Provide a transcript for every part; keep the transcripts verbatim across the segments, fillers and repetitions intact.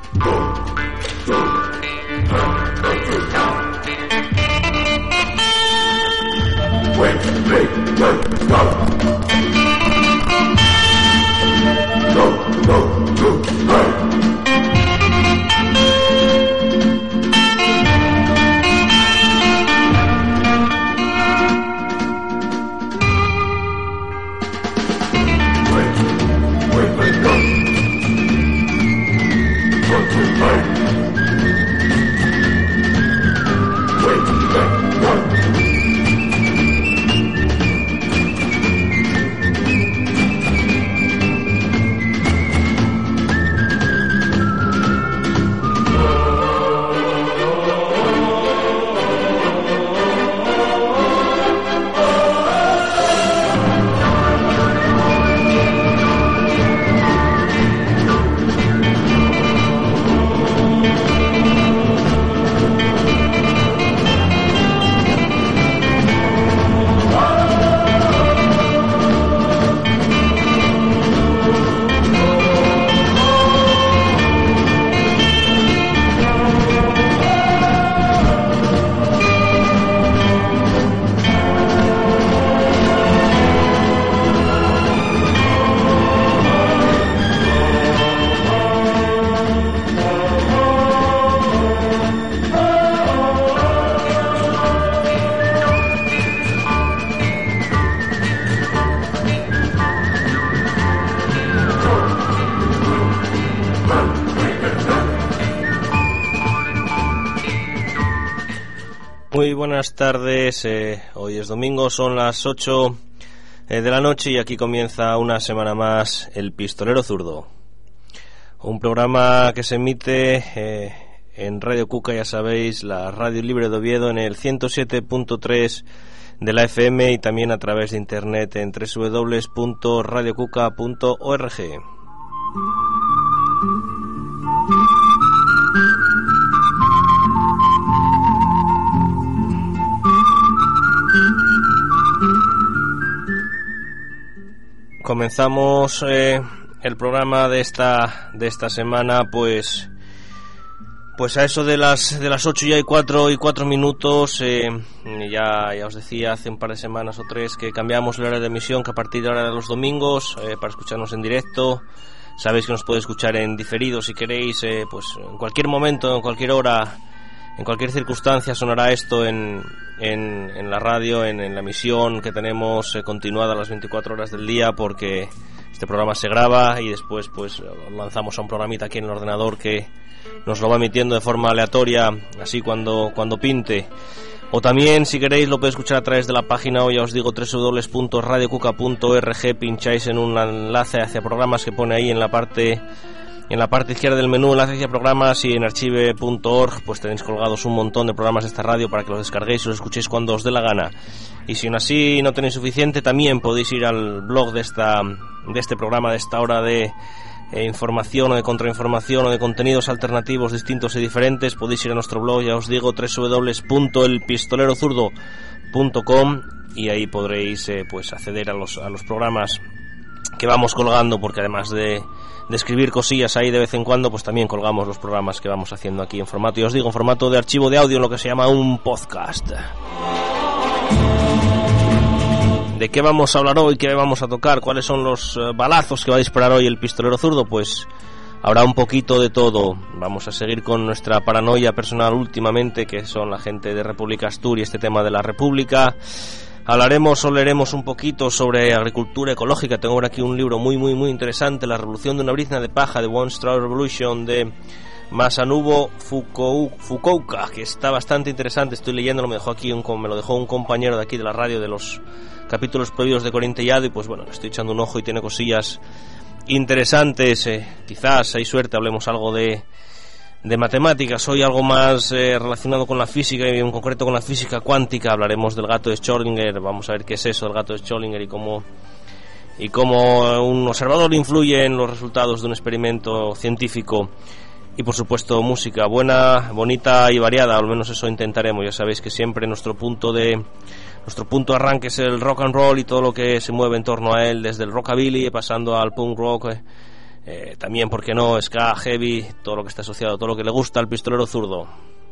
Muy buenas tardes, eh, hoy es domingo, son las ocho eh, de la noche y aquí comienza una semana más El Pistolero Zurdo, un programa que se emite eh, en Radio Cuca, ya sabéis, la Radio Libre de Oviedo, en el ciento siete punto tres de la F M y también a través de internet en doble u doble u doble u punto radio cuca punto org. Comenzamos eh, el programa de esta de esta semana, pues pues a eso de las de las ocho ya hay cuatro y cuatro minutos. Eh, ya ya os decía hace un par de semanas o tres que cambiamos el horario de emisión, que a partir de ahora de los domingos eh, para escucharnos en directo. Sabéis que nos puede escuchar en diferido si queréis, eh, pues en cualquier momento, en cualquier hora, en cualquier circunstancia sonará esto en en, en la radio, en, en la emisión que tenemos eh, continuada las veinticuatro horas del día, porque este programa se graba y después pues lo lanzamos a un programita aquí en el ordenador que nos lo va emitiendo de forma aleatoria, así cuando cuando pinte. O también, si queréis, lo podéis escuchar a través de la página, o ya os digo, doble u doble u doble u punto radio cuca punto org, pincháis en un enlace hacia programas que pone ahí en la parte en la parte izquierda del menú, enlace hacia programas, y en archive punto org pues tenéis colgados un montón de programas de esta radio para que los descarguéis y los escuchéis cuando os dé la gana. Y si aún así no tenéis suficiente, también podéis ir al blog de esta de este programa, de esta hora de eh, información o de contrainformación o de contenidos alternativos distintos y diferentes. Podéis ir a nuestro blog, ya os digo, doble u doble u doble u punto el pistolero zurdo punto com, y ahí podréis eh, pues acceder a los a los programas que vamos colgando, porque además de, de escribir cosillas ahí de vez en cuando, pues también colgamos los programas que vamos haciendo aquí en formato, y os digo, en formato de archivo de audio, en lo que se llama un podcast. ¿De qué vamos a hablar hoy? ¿Qué vamos a tocar? ¿Cuáles son los uh, balazos que va a disparar hoy el pistolero zurdo? Pues habrá un poquito de todo. Vamos a seguir con nuestra paranoia personal últimamente, que son la gente de República Asturias, este tema de la República. Hablaremos o leeremos un poquito sobre agricultura ecológica. Tengo por aquí un libro muy muy muy interesante, La revolución de una brizna de paja, de One Straw Revolution, de Masanobu Fukou, Fukuoka, que está bastante interesante. Estoy leyéndolo, me dejó aquí un, me lo dejó un compañero de aquí de la radio, de los capítulos prohibidos de Corintellado, y pues bueno, le estoy echando un ojo y tiene cosillas interesantes. Eh, quizás hay suerte, hablemos algo de de matemáticas, hoy algo más eh, relacionado con la física, y en concreto con la física cuántica. Hablaremos del gato de Schrödinger, vamos a ver qué es eso del gato de Schrödinger y cómo y cómo un observador influye en los resultados de un experimento científico. Y por supuesto música buena, bonita y variada, al menos eso intentaremos. Ya sabéis que siempre nuestro punto de nuestro punto de arranque es el rock and roll y todo lo que se mueve en torno a él, desde el rockabilly pasando al punk rock, eh, eh, también, ¿por qué no?, ska, heavy, todo lo que está asociado, todo lo que le gusta al pistolero zurdo.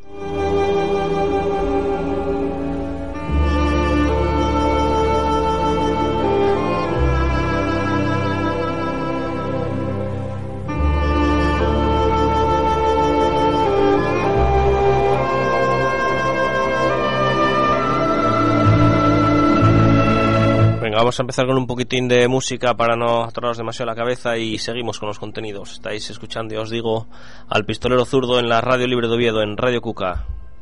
Vamos a empezar con un poquitín de música para no atoraros demasiado la cabeza y seguimos con los contenidos. Estáis escuchando, ya os digo, al pistolero zurdo en la Radio Libre de Oviedo, en Radio Cuca.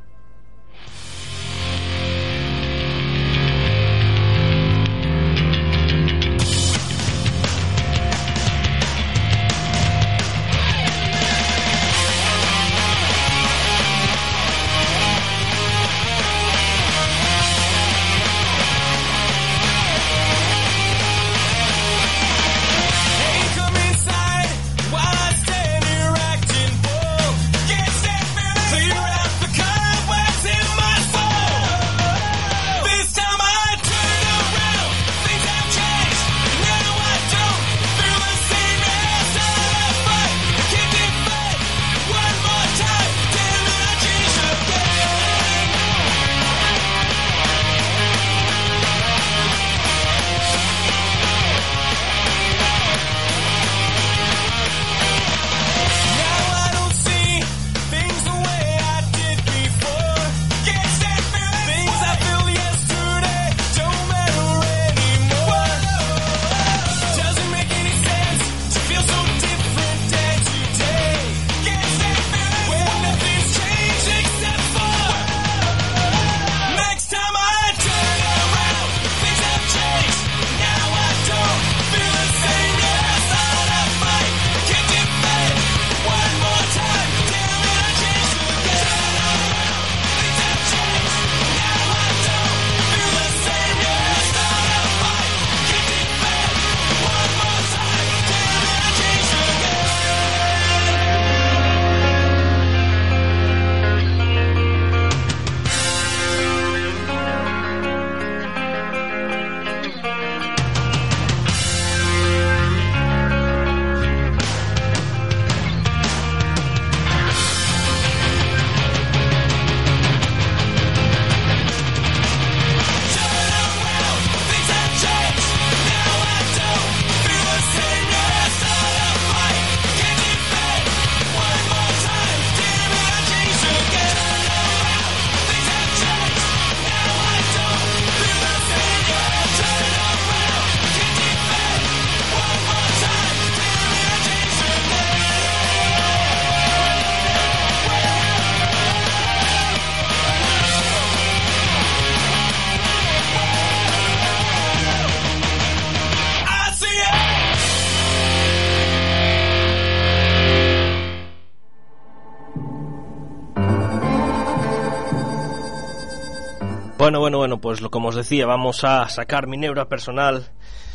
Bueno, bueno, bueno, pues lo como os decía, vamos a sacar mi neura personal.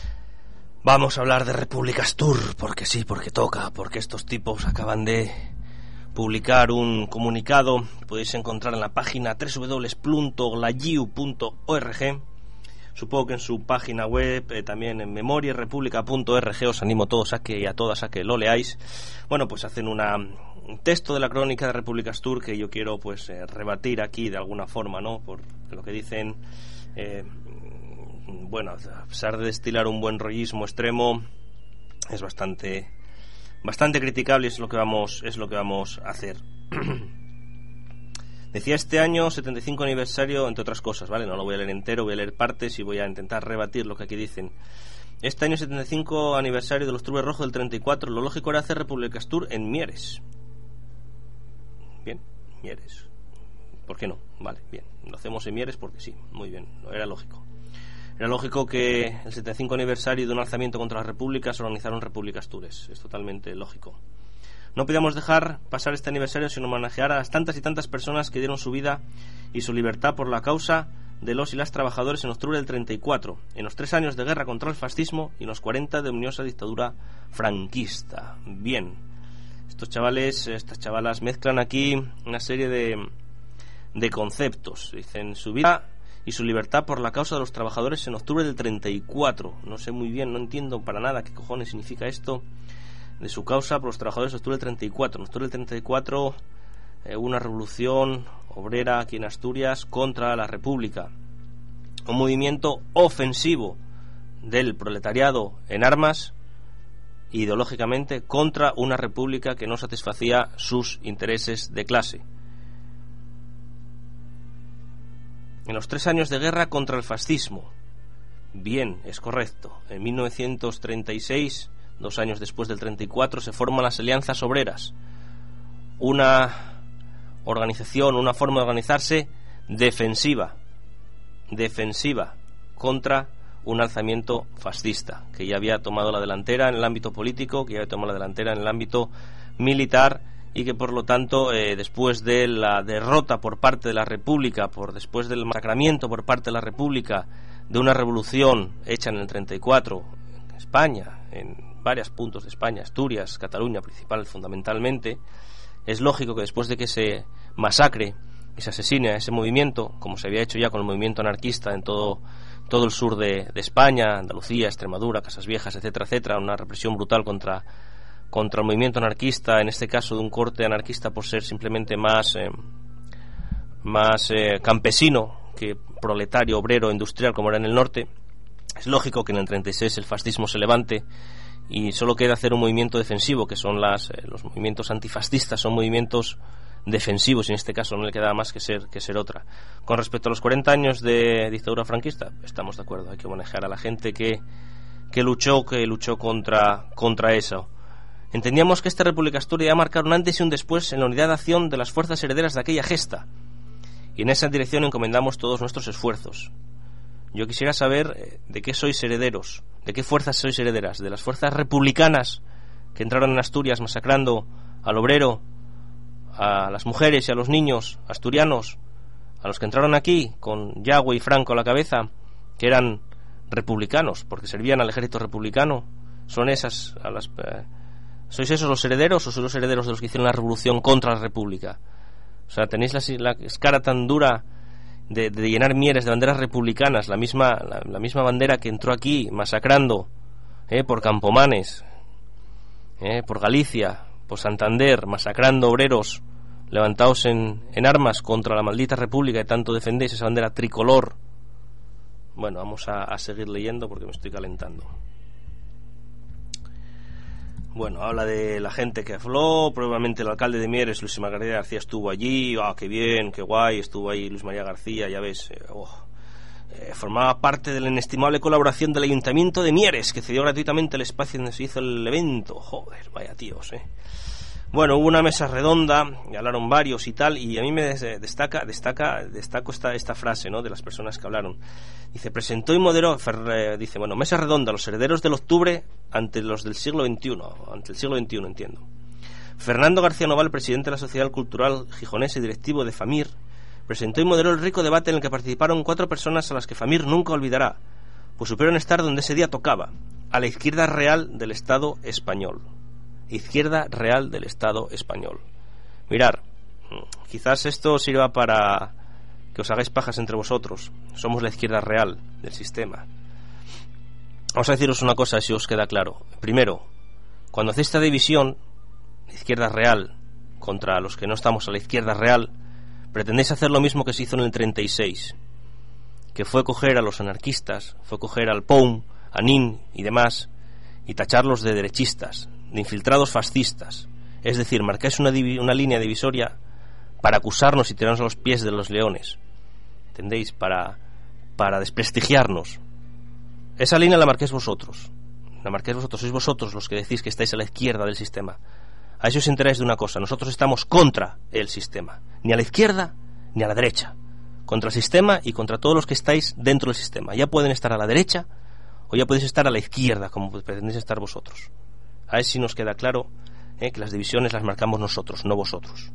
Vamos a hablar de Repúblicas Tour, porque sí, porque toca, porque estos tipos acaban de publicar un comunicado. Podéis encontrar en la página doble u doble u doble u punto glayiu punto org. Supongo que en su página web, eh, también en memoriarepublica punto org. Os animo a todos a que, y a todas a que lo leáis. Bueno, pues hacen una, un texto de la crónica de Repúblicas Tour que yo quiero pues eh, rebatir aquí de alguna forma, ¿no? Por lo que dicen, eh, bueno, a pesar de destilar un buen rollismo extremo, es bastante bastante criticable, y es lo que vamos es lo que vamos a hacer. Decía este año setenta y cinco aniversario, entre otras cosas, ¿vale? No lo voy a leer entero, voy a leer partes y voy a intentar rebatir lo que aquí dicen. Este año setenta y cinco aniversario de los Turbes Rojos del treinta y cuatro, lo lógico era hacer Repúblicas Tour en Mieres. Bien, Mieres. ¿Por qué no? Vale, bien. Lo hacemos en Mieres porque sí, muy bien, era lógico. Era lógico que el setenta y cinco aniversario de un alzamiento contra las repúblicas organizaron Repúblicas Tours. Es totalmente lógico. No podíamos dejar pasar este aniversario sin homenajear a las tantas y tantas personas que dieron su vida y su libertad por la causa de los y las trabajadores en octubre del treinta y cuatro, en los tres años de guerra contra el fascismo y en los cuarenta de ominosa dictadura franquista. Bien, estos chavales, estas chavalas mezclan aquí una serie de, de conceptos. Dicen su vida y su libertad por la causa de los trabajadores en octubre del treinta y cuatro. No sé muy bien, no entiendo para nada qué cojones significa esto. de su causa por los trabajadores en octubre del treinta y cuatro. En octubre del treinta y cuatro eh, hubo una revolución obrera aquí en Asturias contra la República, un movimiento ofensivo del proletariado en armas, ideológicamente, contra una república que no satisfacía sus intereses de clase. En los tres años de guerra contra el fascismo, bien, es correcto, en mil novecientos treinta y seis, dos años después del treinta y cuatro, se forman las Alianzas Obreras, una organización, una forma de organizarse defensiva, defensiva contra un alzamiento fascista que ya había tomado la delantera en el ámbito político, que ya había tomado la delantera en el ámbito militar, y que por lo tanto eh, después de la derrota por parte de la República, por después del masacramiento por parte de la República de una revolución hecha en el treinta y cuatro en España, en varios puntos de España, Asturias, Cataluña principal fundamentalmente, es lógico que después de que se masacre y se asesine a ese movimiento, como se había hecho ya con el movimiento anarquista en todo todo el sur de, de España, Andalucía, Extremadura, Casas Viejas, etcétera, etcétera, una represión brutal contra contra el movimiento anarquista, en este caso de un corte anarquista por ser simplemente más eh, más eh, campesino que proletario, obrero, industrial, como era en el norte. Es lógico que en el treinta y seis el fascismo se levante y solo queda hacer un movimiento defensivo, que son las eh, los movimientos antifascistas, son movimientos defensivos, y en este caso no le queda más que ser que ser otra. Con respecto a los cuarenta años de dictadura franquista, estamos de acuerdo, hay que manejar a la gente que que luchó que luchó contra contra eso. Entendíamos que esta República Asturias iba a marcar un antes y un después en la unidad de acción de las fuerzas herederas de aquella gesta, y en esa dirección encomendamos todos nuestros esfuerzos. Yo quisiera saber eh, de qué sois herederos, de qué fuerzas sois herederas, de las fuerzas republicanas que entraron en Asturias masacrando al obrero, a las mujeres y a los niños asturianos, a los que entraron aquí con Yagüe y Franco a la cabeza, que eran republicanos porque servían al ejército republicano. Son esas a las eh, ¿sois esos los herederos o sois los herederos de los que hicieron la revolución contra la República? O sea, tenéis la, la cara tan dura de, de llenar Mieres de banderas republicanas, la misma la, la misma bandera que entró aquí masacrando eh, por Campomanes, eh, por Galicia, por Santander, masacrando obreros levantados en, en armas contra la maldita República que tanto defendéis, esa bandera tricolor. Bueno, vamos a, a seguir leyendo porque me estoy calentando. Bueno, habla de la gente que habló. Probablemente el alcalde de Mieres, Luis María García, estuvo allí. Ah, qué bien, qué guay, estuvo ahí Luis María García, ya ves. Eh, oh. eh, formaba parte de la inestimable colaboración del Ayuntamiento de Mieres, que cedió gratuitamente el espacio donde se hizo el evento. Joder, vaya tíos, eh. Bueno, hubo una mesa redonda, y hablaron varios y tal, y a mí me destaca, destaca, destaco esta, esta frase, ¿no?, de las personas que hablaron. Dice, presentó y moderó, Ferre, dice, bueno, mesa redonda, los herederos del octubre ante los del siglo veintiuno, ante el siglo veintiuno, entiendo. Fernando García Noval, presidente de la Sociedad Cultural Gijonesa y directivo de FAMIR, presentó y moderó el rico debate en el que participaron cuatro personas a las que FAMIR nunca olvidará, pues supieron estar donde ese día tocaba, a la izquierda real del Estado español. Izquierda real del Estado español. Mirar, quizás esto sirva para que os hagáis pajas entre vosotros. Somos la izquierda real del sistema. Vamos a deciros una cosa, si os queda claro. Primero, cuando hacéis esta división, izquierda real contra los que no estamos a la izquierda real, pretendéis hacer lo mismo que se hizo en el treinta y seis, que fue coger a los anarquistas, fue coger al P O U M, a Nin y demás, y tacharlos de derechistas, de infiltrados fascistas. Es decir, marcáis una, divi- una línea divisoria para acusarnos y tirarnos a los pies de los leones, ¿entendéis? Para, para desprestigiarnos. Esa línea la marquéis vosotros, la marquéis vosotros, sois vosotros los que decís que estáis a la izquierda del sistema. A eso os enteráis de una cosa, nosotros estamos contra el sistema, ni a la izquierda ni a la derecha, contra el sistema y contra todos los que estáis dentro del sistema. Ya pueden estar a la derecha o ya podéis estar a la izquierda, como pretendéis estar vosotros. A ver si nos queda claro eh, que las divisiones las marcamos nosotros, no vosotros.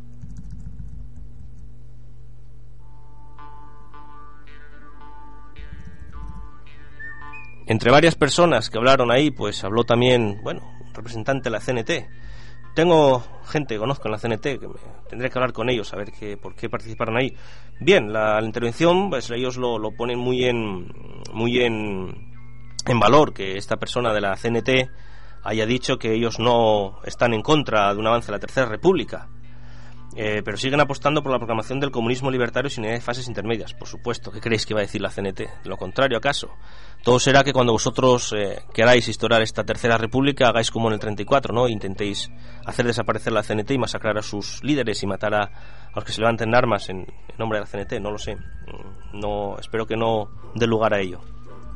Entre varias personas que hablaron ahí, pues habló también, bueno, un representante de la C N T. Tengo gente que conozco en la C N T, que me, tendré que hablar con ellos, a ver qué, por qué participaron ahí. Bien, la, la intervención, pues ellos lo, lo ponen muy en, muy en, en valor, que esta persona de la C N T haya dicho que ellos no están en contra de un avance de la Tercera República. Eh, pero siguen apostando por la proclamación del comunismo libertario sin idea de fases intermedias. Por supuesto, ¿qué creéis que va a decir la C N T? Lo contrario, ¿acaso? Todo será que cuando vosotros eh, queráis instaurar esta Tercera República, hagáis como en el treinta y cuatro, ¿no? Intentéis hacer desaparecer la C N T y masacrar a sus líderes y matar a, a los que se levanten armas en, en nombre de la C N T. No lo sé. No, espero que no dé lugar a ello.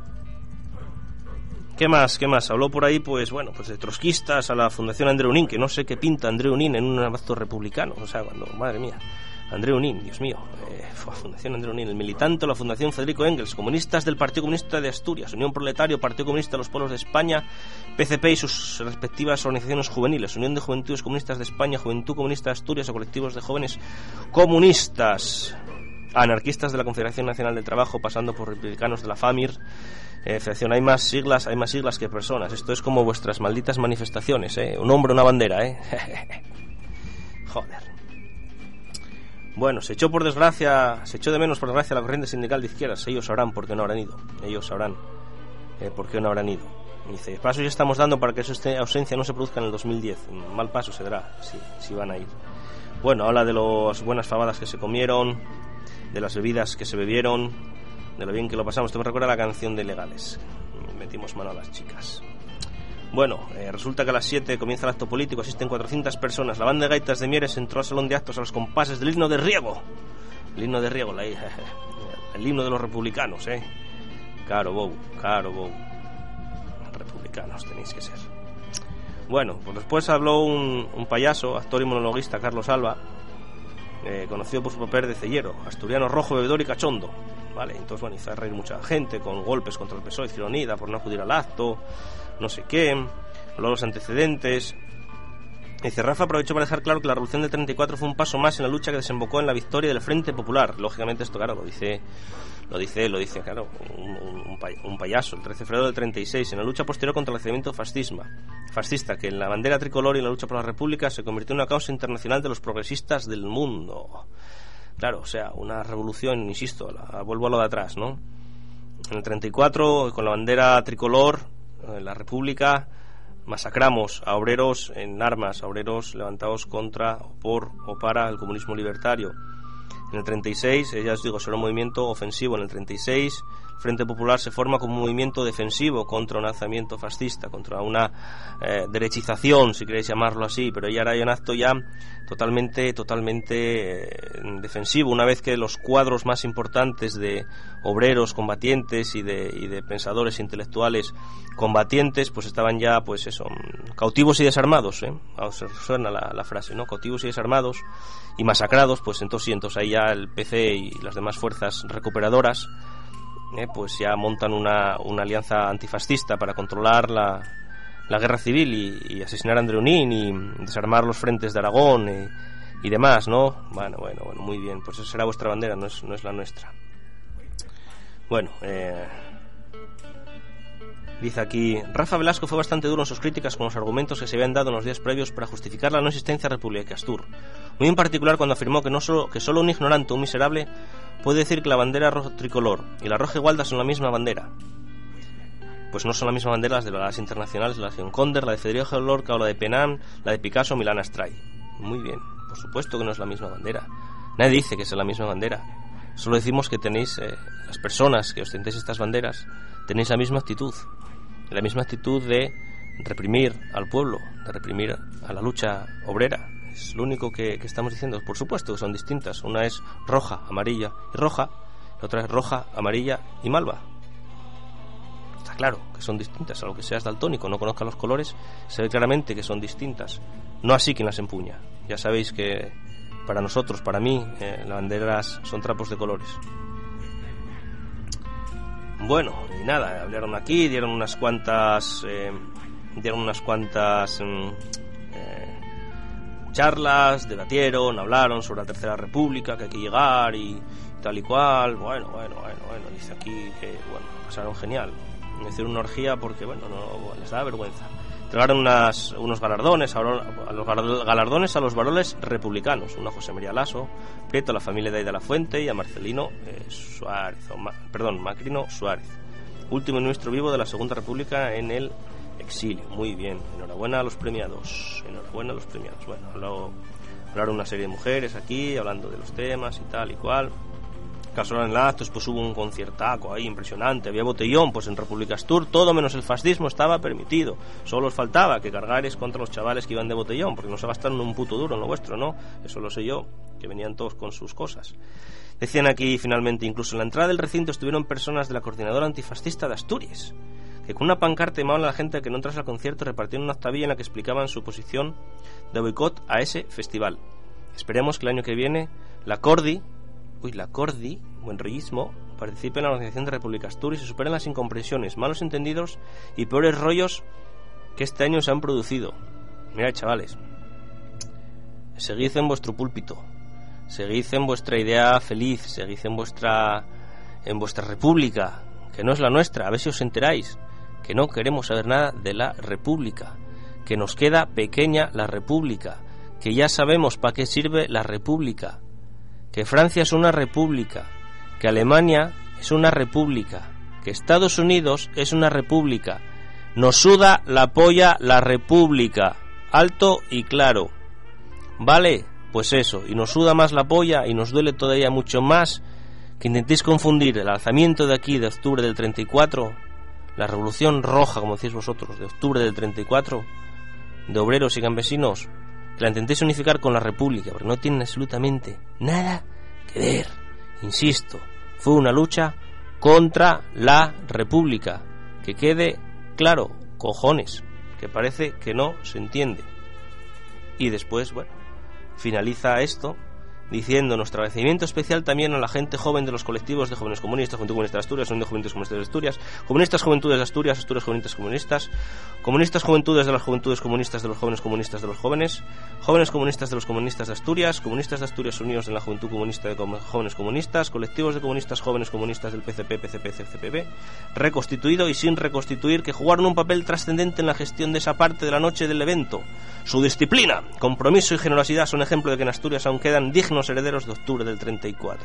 ¿Qué más? ¿Qué más? Habló por ahí, pues bueno, pues de trotskistas a la Fundación Andreu Nin, que no sé qué pinta Andreu Nin en un acto republicano. O sea, cuando, madre mía, Andreu Nin, Dios mío, eh, Fundación Andreu Nin, el militante, la Fundación Federico Engels, comunistas del Partido Comunista de Asturias, Unión Proletario, Partido Comunista de los Pueblos de España, P C P y sus respectivas organizaciones juveniles, Unión de Juventudes Comunistas de España, Juventud Comunista de Asturias o colectivos de jóvenes comunistas, anarquistas de la Confederación Nacional del Trabajo, pasando por republicanos de la FAMIR. Eh, Federación, hay más siglas, hay más siglas que personas. Esto es como vuestras malditas manifestaciones, ¿eh? Un hombre, una bandera, ¿eh? Joder. Bueno, se echó por desgracia, se echó de menos por desgracia la corriente sindical de izquierdas. Ellos sabrán por qué no habrán ido. Ellos sabrán eh, por qué no habrán ido. Dice, pasos ya estamos dando para que esa ausencia no se produzca en el dos mil diez. Mal paso se dará, si, si van a ir. Bueno, habla de las buenas fabadas que se comieron, de las bebidas que se bebieron, de lo bien que lo pasamos. Esto me recuerda a la canción de Legales. Metimos mano a las chicas. Bueno, eh, resulta que a las siete comienza el acto político. Asisten cuatrocientas personas. La banda de gaitas de Mieres entró al salón de actos a los compases del himno de Riego. El himno de Riego, la, el himno de los republicanos, ¿eh? Caro Bou, caro Bou. Republicanos tenéis que ser. Bueno, pues después habló un, un payaso, actor y monologuista, Carlos Alba, eh, conocido por su papel de cellero, asturiano rojo, bebedor y cachondo. Vale, entonces bueno, hizo reír mucha gente con golpes contra el P S O E, Izquierda Unida por no acudir al acto, no sé qué, habló de los antecedentes. Dice, Rafa aprovechó para dejar claro que la revolución del treinta y cuatro fue un paso más en la lucha que desembocó en la victoria del Frente Popular. Lógicamente esto, claro, lo dice, lo dice, lo dice, claro, un, un, un payaso. El trece de febrero del treinta y seis, en la lucha posterior contra el accedimiento fascismo, fascista, que en la bandera tricolor y en la lucha por la República se convirtió en una causa internacional de los progresistas del mundo. Claro, o sea, una revolución, insisto, la, vuelvo a lo de atrás, ¿no? En el treinta y cuatro, con la bandera tricolor, en la República, masacramos a obreros en armas, a obreros levantados contra, o por o para el comunismo libertario. En el treinta y seis, ya os digo, será un movimiento ofensivo. En el treinta y seis, el Frente Popular se forma como un movimiento defensivo contra un alzamiento fascista, contra una eh, derechización, si queréis llamarlo así, pero ya era un acto ya totalmente, totalmente eh, defensivo, una vez que los cuadros más importantes de obreros combatientes y de, y de pensadores intelectuales combatientes, pues estaban ya, pues eso, cautivos y desarmados, ¿eh? Os suena la, la frase, ¿no? Cautivos y desarmados y masacrados, pues entonces sí, entonces ahí ya el P C y las demás fuerzas recuperadoras eh, pues ya montan una, una alianza antifascista para controlar la, la guerra civil y, y asesinar a Andreu Nin y desarmar los frentes de Aragón eh, y demás, ¿no? Bueno, bueno, bueno, muy bien, pues esa será vuestra bandera, no es, no es la nuestra. Bueno, eh... dice aquí, Rafa Velasco fue bastante duro en sus críticas con los argumentos que se habían dado en los días previos para justificar la no existencia de República de Astur. Muy en particular cuando afirmó que no solo, que solo un ignorante o un miserable puede decir que la bandera roja tricolor y la roja igualda son la misma bandera. Pues no son la misma bandera las de las internacionales, la de Legión Cóndor, la de Federico Lorca o la de Penán, la de Picasso o Milán Astray. Muy bien, por supuesto que no es la misma bandera. Nadie dice que es la misma bandera. Solo decimos que tenéis, eh, las personas que ostentéis estas banderas, tenéis la misma actitud. La misma actitud de reprimir al pueblo, de reprimir a la lucha obrera. Es lo único que, que estamos diciendo. Por supuesto que son distintas. Una es roja, amarilla y roja. La otra es roja, amarilla y malva. Está claro que son distintas. A lo que seas daltónico, no conozca los colores, se ve claramente que son distintas. No así quien las empuña. Ya sabéis que para nosotros, para mí, eh, las banderas son trapos de colores. Bueno, y nada, hablaron aquí, dieron unas cuantas eh, dieron unas cuantas eh, charlas, debatieron, hablaron sobre la Tercera República, que hay que llegar y tal y cual. Bueno, bueno, bueno, bueno, dice aquí que, bueno, pasaron genial. Hicieron una orgía porque, bueno, no les da vergüenza. Entregaron unas, unos galardones, a los galardones a los varones republicanos, uno a José María Lasso Prieto, a la familia de Aida La Fuente y a Marcelino eh, Suárez, o Ma, perdón, Macrino Suárez, último ministro vivo de la Segunda República en el exilio. Muy bien, enhorabuena a los premiados, enhorabuena a los premiados. Bueno, luego hablaron una serie de mujeres aquí, hablando de los temas y tal y cual. Casual en actos, pues hubo un conciertaco ahí impresionante, había botellón, pues en Repúblicas Tour todo menos el fascismo estaba permitido. Solo os faltaba que cargares contra los chavales que iban de botellón, porque no se gastaron un puto duro en lo vuestro, ¿no? Eso lo sé yo, que venían todos con sus cosas. Decían aquí finalmente, incluso en la entrada del recinto estuvieron personas de la Coordinadora Antifascista de Asturias, que con una pancarta llamaban a la gente a que no entrase al concierto, repartieron una octavilla en la que explicaban su posición de boicot a ese festival. Esperemos que el año que viene la Cordi Uy, la Cordi, buen rollismo, participe en la organización de Repúblicas Tour y se superen las incomprensiones, malos entendidos y peores rollos que este año se han producido. Mirad, chavales, seguid en vuestro púlpito, seguid en vuestra idea feliz, seguid en vuestra en vuestra república, que no es la nuestra, a ver si os enteráis, que no queremos saber nada de la república, que nos queda pequeña la república, que ya sabemos para qué sirve la república, que Francia es una república, que Alemania es una república, que Estados Unidos es una república. Nos suda la polla la república, alto y claro. ¿Vale? Pues eso, y nos suda más la polla y nos duele todavía mucho más que intentéis confundir el alzamiento de aquí de octubre del treinta y cuatro, la revolución roja, como decís vosotros, de octubre del treinta y cuatro, de obreros y campesinos, que la intentéis unificar con la república, porque no tienen absolutamente nada que ver. Insisto, fue una lucha contra la república, que quede claro, cojones, que parece que no se entiende. Y después, bueno, finaliza esto diciendo: nuestro agradecimiento especial también a la gente joven de los colectivos de Jóvenes Comunistas, Juventud Comunista de Asturias, Unión de Juventudes Comunistas de Asturias, Comunistas Juventudes de Asturias, Asturias Comunistas Comunistas, Comunistas Juventudes de las Juventudes Comunistas de los Jóvenes Comunistas de los Jóvenes, Jóvenes Comunistas de los Comunistas de Asturias, Comunistas de Asturias unidos en la Juventud Comunista de Jóvenes Comunistas, colectivos de comunistas jóvenes comunistas del P C P, P C P, C C P B, reconstituido y sin reconstituir, que jugaron un papel trascendente en la gestión de esa parte de la noche del evento. Su disciplina, compromiso y generosidad son ejemplo de que en Asturias aún quedan dignos herederos de octubre del treinta y cuatro.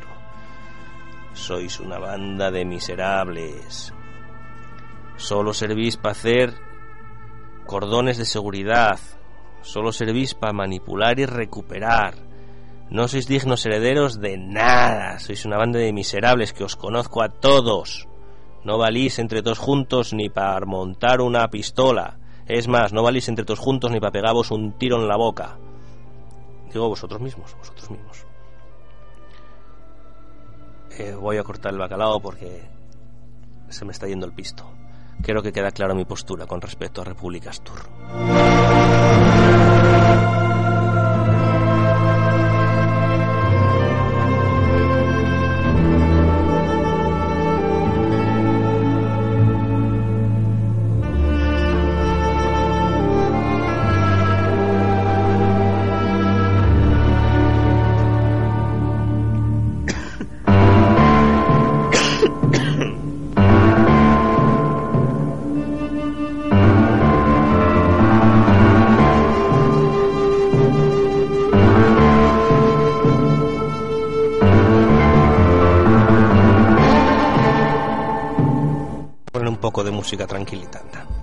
Sois una banda de miserables. Solo servís para hacer cordones de seguridad. Solo servís para manipular y recuperar. No sois dignos herederos de nada. Sois una banda de miserables, que os conozco a todos. No valís entre todos juntos ni para montar una pistola. Es más, no valís entre todos juntos ni para pegaros un tiro en la boca. Digo vosotros mismos, vosotros mismos. Eh, voy a cortar el bacalao porque se me está yendo el pisto. Creo que queda clara mi postura con respecto a Repúblicas Tour. De música tranquilita.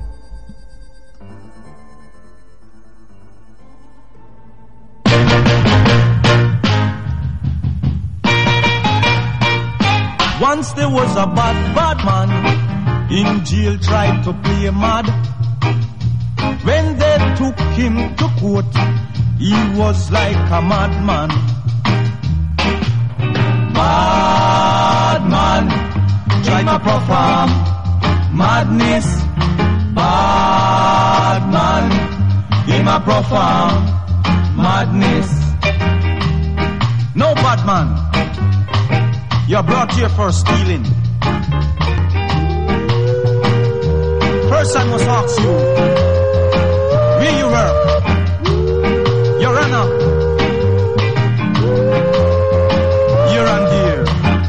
Once there was a bad, bad man in jail, tried to play mad. When they took him to court, he was like a madman. Bad man, tried to perform madness. Bad man, him a perform madness. No, bad man, you're brought here for stealing. First I must ask you, where you work? Your Honor, here and there.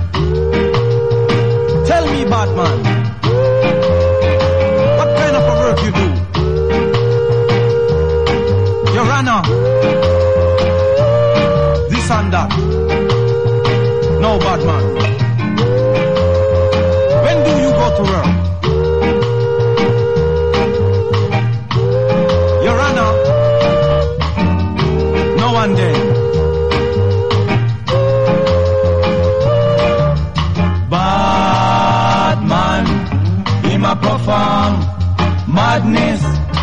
Tell me, bad man, you do? Your Honor, this and that. No, bad man. When do you go to work? man then. Bad man, him a perform madness.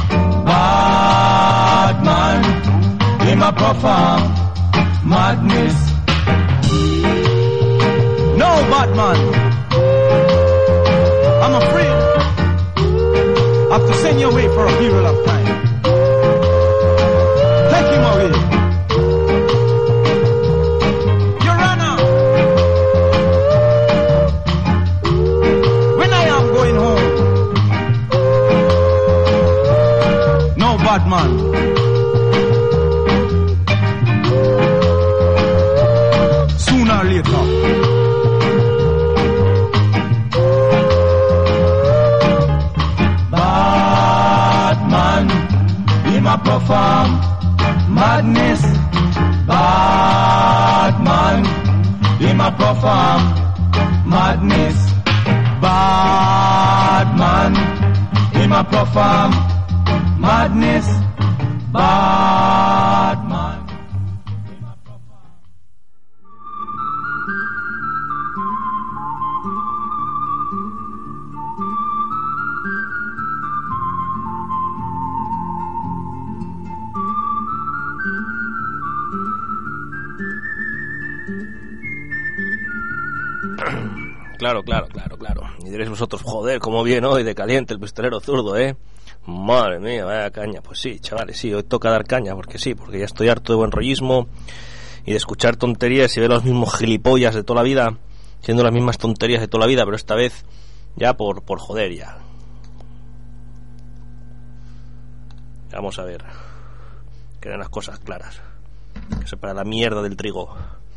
Bad man, him a perform madness. No, bad man, I'm afraid I have to send you away for a period of time. Take him away. Your Honor, when I am going home, no bad man. Sooner or later. I perform madness. Bad man, him a perform madness. Bad man, him a perform madness. Bad man. Claro, claro, claro, claro. Y diréis vosotros, joder, cómo viene hoy de caliente el pistolero zurdo, ¿eh? Madre mía, vaya caña. Pues sí, chavales, sí, hoy toca dar caña, porque sí, porque ya estoy harto de buen rollismo y de escuchar tonterías y ver los mismos gilipollas de toda la vida, siendo las mismas tonterías de toda la vida, pero esta vez ya por, por joder ya. Vamos a ver, que eran las cosas claras, que separa la mierda del trigo.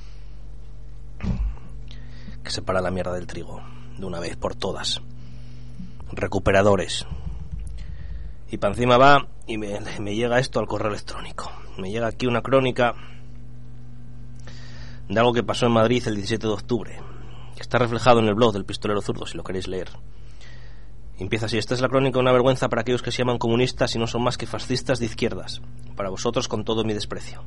Que separa la mierda del trigo de una vez por todas. Recuperadores. Y para encima va y me, me llega esto al correo electrónico. Me llega aquí una crónica de algo que pasó en Madrid el diecisiete de octubre, que está reflejado en el blog del pistolero zurdo, si lo queréis leer. Y empieza así: esta es la crónica de una vergüenza para aquellos que se llaman comunistas y no son más que fascistas de izquierdas. Para vosotros, con todo mi desprecio.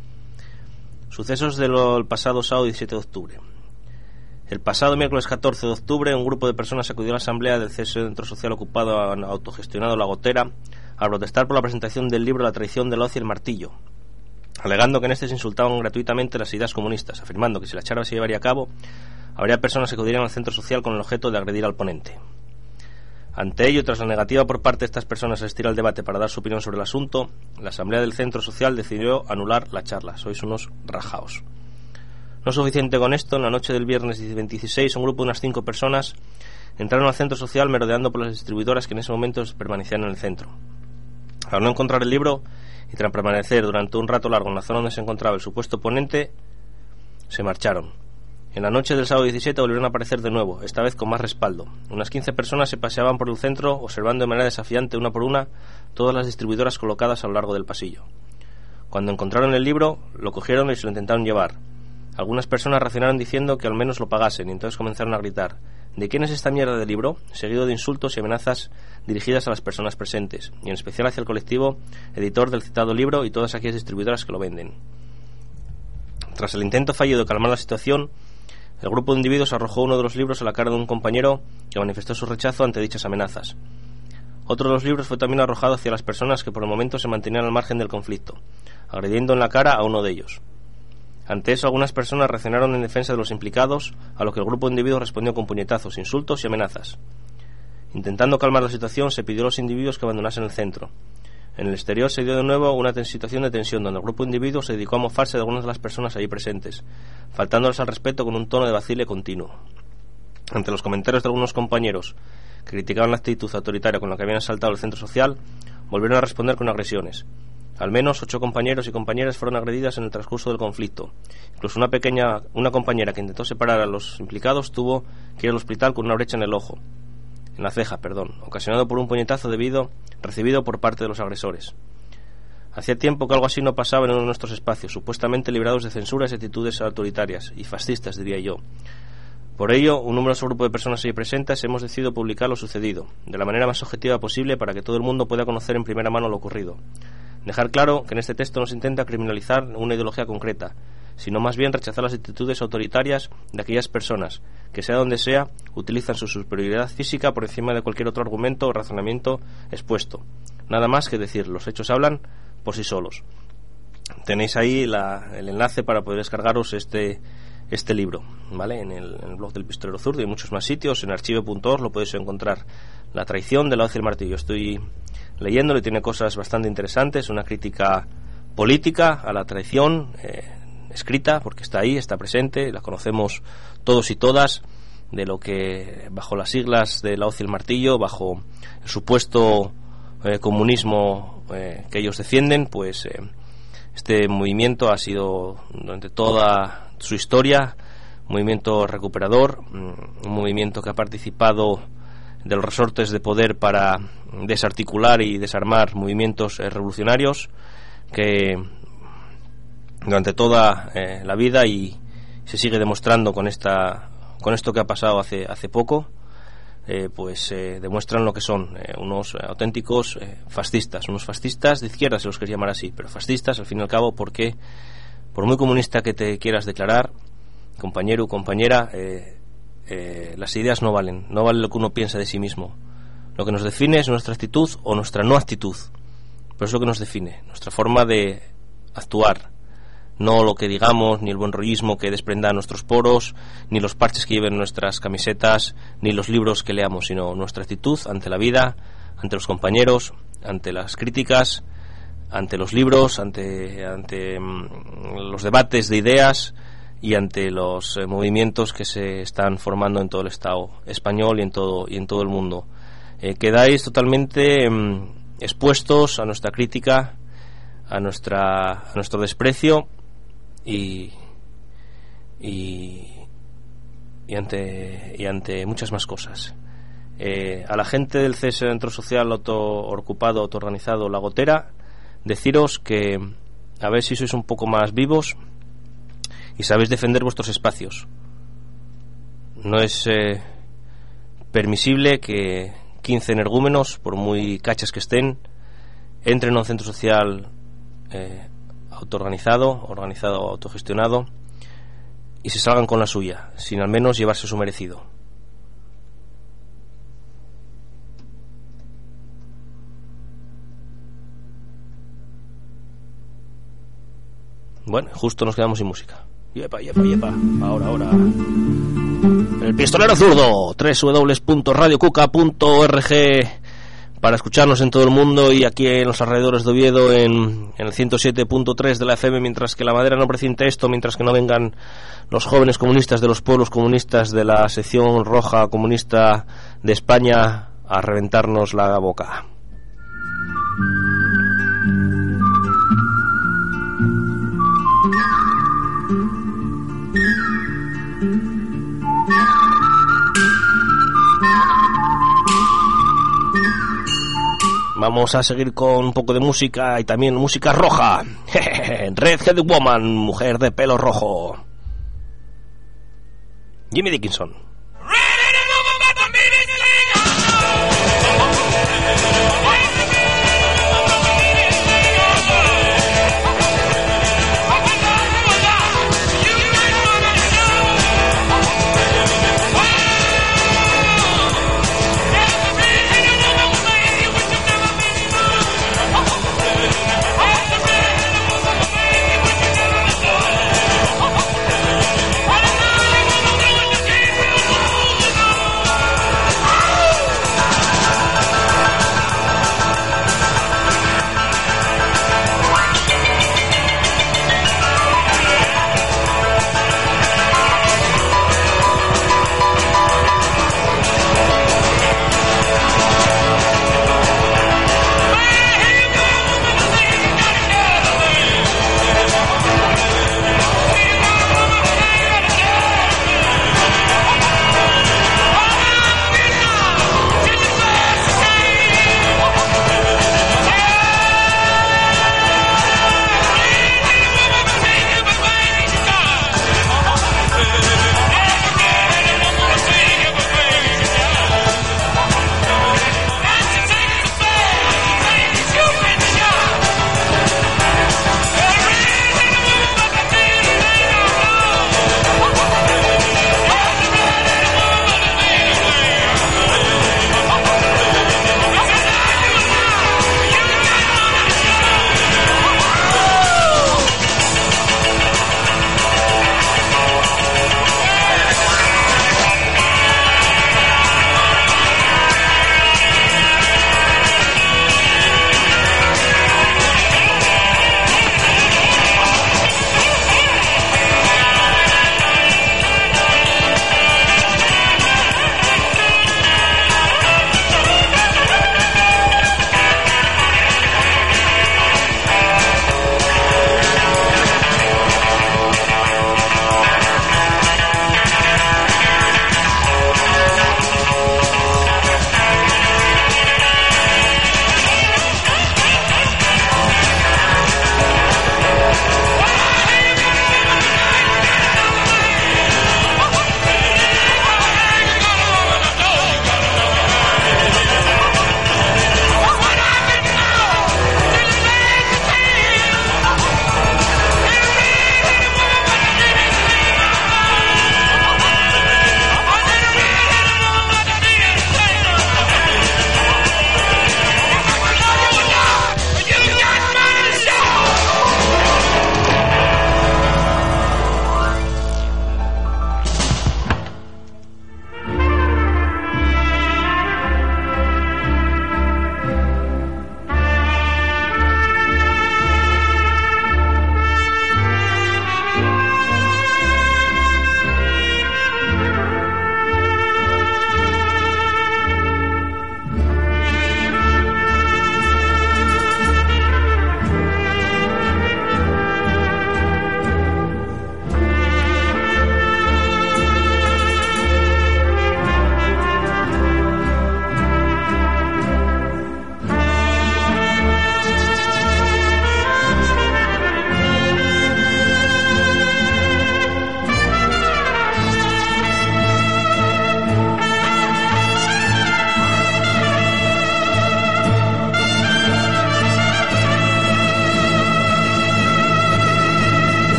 Sucesos del pasado sábado diecisiete de octubre. El pasado miércoles catorce de octubre, un grupo de personas acudió a la asamblea del Centro Social Ocupado Autogestionado La Gotera a protestar por la presentación del libro La traición de la hoz y el martillo, alegando que en este se insultaban gratuitamente las ideas comunistas, afirmando que si la charla se llevaría a cabo, habría personas que acudirían al centro social con el objeto de agredir al ponente. Ante ello, tras la negativa por parte de estas personas a asistir al debate para dar su opinión sobre el asunto, la asamblea del Centro Social decidió anular la charla. Sois unos rajaos. No suficiente con esto, en la noche del viernes veintiséis, un grupo de unas cinco personas entraron al centro social merodeando por las distribuidoras que en ese momento permanecían en el centro. Al no encontrar el libro y tras permanecer durante un rato largo en la zona donde se encontraba el supuesto ponente, se marcharon. En la noche del sábado diecisiete volvieron a aparecer de nuevo, esta vez con más respaldo. Unas quince personas se paseaban por el centro, observando de manera desafiante una por una todas las distribuidoras colocadas a lo largo del pasillo. Cuando encontraron el libro, lo cogieron y se lo intentaron llevar. Algunas personas reaccionaron diciendo que al menos lo pagasen, y entonces comenzaron a gritar: ¿de quién es esta mierda de libro?, seguido de insultos y amenazas dirigidas a las personas presentes, y en especial hacia el colectivo editor del citado libro y todas aquellas distribuidoras que lo venden. Tras el intento fallido de calmar la situación, el grupo de individuos arrojó uno de los libros a la cara de un compañero que manifestó su rechazo ante dichas amenazas. Otro de los libros fue también arrojado hacia las personas que por el momento se mantenían al margen del conflicto, agrediendo en la cara a uno de ellos. Ante eso, algunas personas reaccionaron en defensa de los implicados, a lo que el grupo de individuos respondió con puñetazos, insultos y amenazas. Intentando calmar la situación, se pidió a los individuos que abandonasen el centro. En el exterior se dio de nuevo una situación de tensión, donde el grupo de individuos se dedicó a mofarse de algunas de las personas allí presentes, faltándoles al respeto con un tono de vacile continuo. Ante los comentarios de algunos compañeros que criticaban la actitud autoritaria con la que habían asaltado el centro social, volvieron a responder con agresiones. Al menos ocho compañeros y compañeras fueron agredidas en el transcurso del conflicto. Incluso una pequeña, una compañera que intentó separar a los implicados tuvo que ir al hospital con una brecha en el ojo, en la ceja, perdón, ocasionado por un puñetazo debido, recibido por parte de los agresores. Hacía tiempo que algo así no pasaba en uno de nuestros espacios, supuestamente librados de censuras y actitudes autoritarias y fascistas, diría yo. Por ello, un numeroso grupo de personas ahí presentes hemos decidido publicar lo sucedido, de la manera más objetiva posible para que todo el mundo pueda conocer en primera mano lo ocurrido. Dejar claro que en este texto no se intenta criminalizar una ideología concreta, sino más bien rechazar las actitudes autoritarias de aquellas personas que, sea donde sea, utilizan su superioridad física por encima de cualquier otro argumento o razonamiento expuesto. Nada más que decir, los hechos hablan por sí solos. Tenéis ahí la, el enlace para poder descargaros este este libro, ¿vale? En el, en el blog del Pistolero Zurdo y en muchos más sitios, en archive punto org lo podéis encontrar. La traición de la hoz y el martillo. Estoy leyéndolo y tiene cosas bastante interesantes, una crítica política a la traición, eh, escrita, porque está ahí, está presente, la conocemos todos y todas, de lo que bajo las siglas de la hoz y el martillo, bajo el supuesto eh, comunismo eh, que ellos defienden, pues eh, este movimiento ha sido durante toda su historia un movimiento recuperador, un movimiento que ha participado de los resortes de poder para desarticular y desarmar movimientos eh, revolucionarios, que durante toda eh, la vida, y se sigue demostrando con esta con esto que ha pasado hace hace poco, eh, pues eh, demuestran lo que son eh, unos eh, auténticos eh, fascistas, unos fascistas de izquierda, se los quería llamar así, pero fascistas al fin y al cabo, porque por muy comunista que te quieras declarar, compañero o compañera, eh, eh, las ideas no valen, no vale lo que uno piensa de sí mismo. Lo que nos define es nuestra actitud o nuestra no actitud, pero es lo que nos define, nuestra forma de actuar, no lo que digamos, ni el buen rollismo que desprenda nuestros poros, ni los parches que lleven nuestras camisetas, ni los libros que leamos, sino nuestra actitud ante la vida, ante los compañeros, ante las críticas, ante los libros, ante, ante mm, los debates de ideas y ante los eh, movimientos que se están formando en todo el Estado español y en todo y en todo el mundo. Eh, quedáis totalmente mm, expuestos a nuestra crítica, a nuestra a nuestro desprecio y y, y ante y ante muchas más cosas. Eh, a la gente del C E S, Centro Social Autoocupado, Autoorganizado La Gotera, deciros que a ver si sois un poco más vivos y sabéis defender vuestros espacios. No es eh, permisible que quince energúmenos, por muy cachas que estén, entren a un centro social eh, autoorganizado, organizado, autogestionado, y se salgan con la suya, sin al menos llevarse su merecido. Bueno, justo nos quedamos sin música. Yepa, yepa, yepa. Ahora, ahora. El Pistolero Zurdo, doble u doble u doble u punto radio cuca punto org, para escucharnos en todo el mundo y aquí en los alrededores de Oviedo en, en el ciento siete punto tres de la F M, mientras que la madera no precinte esto, mientras que no vengan los jóvenes comunistas de los pueblos comunistas de la sección roja comunista de España a reventarnos la boca. Vamos a seguir con un poco de música y también música roja. Redhead Woman, mujer de pelo rojo. Jimmy Dickinson. We'll be right back.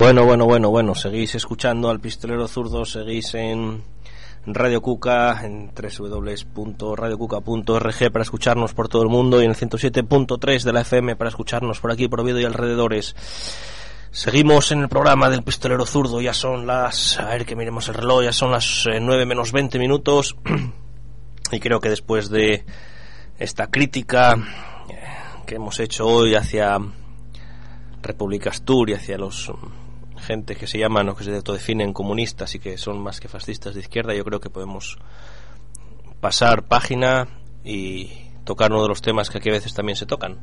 Bueno, bueno, bueno, bueno, seguís escuchando al Pistolero Zurdo, seguís en Radio Cuca, en doble u doble u doble u punto radio cuca punto org para escucharnos por todo el mundo, y en el ciento siete punto tres de la F M para escucharnos por aquí, por Oviedo y alrededores. Seguimos en el programa del Pistolero Zurdo, ya son las, a ver que miremos el reloj, ya son las eh, nueve menos veinte minutos, y creo que después de esta crítica eh, que hemos hecho hoy hacia República Astur y hacia los gente que se llaman o que se autodefinen comunistas y que son más que fascistas de izquierda, yo creo que podemos pasar página y tocar uno de los temas que aquí a veces también se tocan.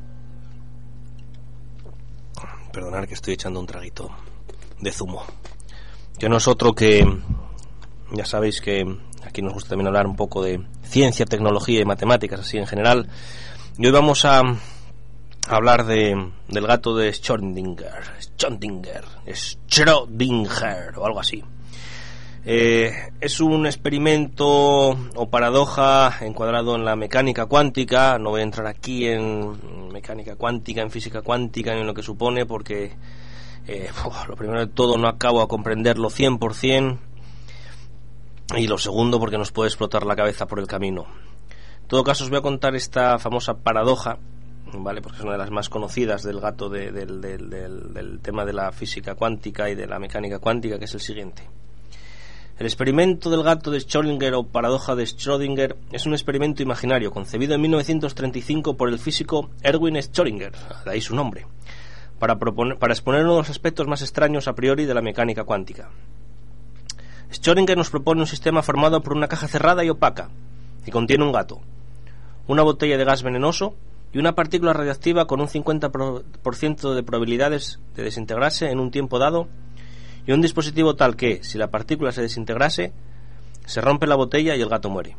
Perdonad que estoy echando un traguito de zumo, que no es otro que, ya sabéis que aquí nos gusta también hablar un poco de ciencia, tecnología y matemáticas así en general, y hoy vamos a hablar de del gato de Schrödinger, Schrödinger, Schrödinger o algo así. Eh, es un experimento o paradoja encuadrado en la mecánica cuántica. No voy a entrar aquí en mecánica cuántica, en física cuántica, ni en lo que supone, porque eh, uf, lo primero de todo, no acabo a comprenderlo cien por ciento, y lo segundo, porque nos puede explotar la cabeza por el camino. En todo caso, os voy a contar esta famosa paradoja, vale, porque es una de las más conocidas del gato de, del, del, del, del tema de la física cuántica y de la mecánica cuántica, que es el siguiente. El experimento del gato de Schrödinger o paradoja de Schrödinger es un experimento imaginario concebido en mil novecientos treinta y cinco por el físico Erwin Schrödinger, de ahí su nombre, para, proponer, para exponer uno de los aspectos más extraños a priori de la mecánica cuántica. Schrödinger nos propone un sistema formado por una caja cerrada y opaca, que contiene un gato, una botella de gas venenoso y una partícula radiactiva con un cincuenta por ciento de probabilidades de desintegrarse en un tiempo dado, y un dispositivo tal que, si la partícula se desintegrase, se rompe la botella y el gato muere.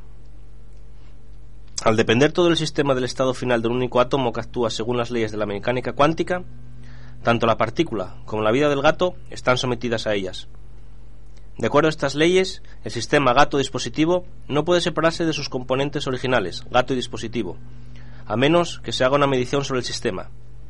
Al depender todo el sistema del estado final de un único átomo que actúa según las leyes de la mecánica cuántica, tanto la partícula como la vida del gato están sometidas a ellas. De acuerdo a estas leyes, el sistema gato-dispositivo no puede separarse de sus componentes originales, gato y dispositivo, a menos que se haga una medición sobre el sistema.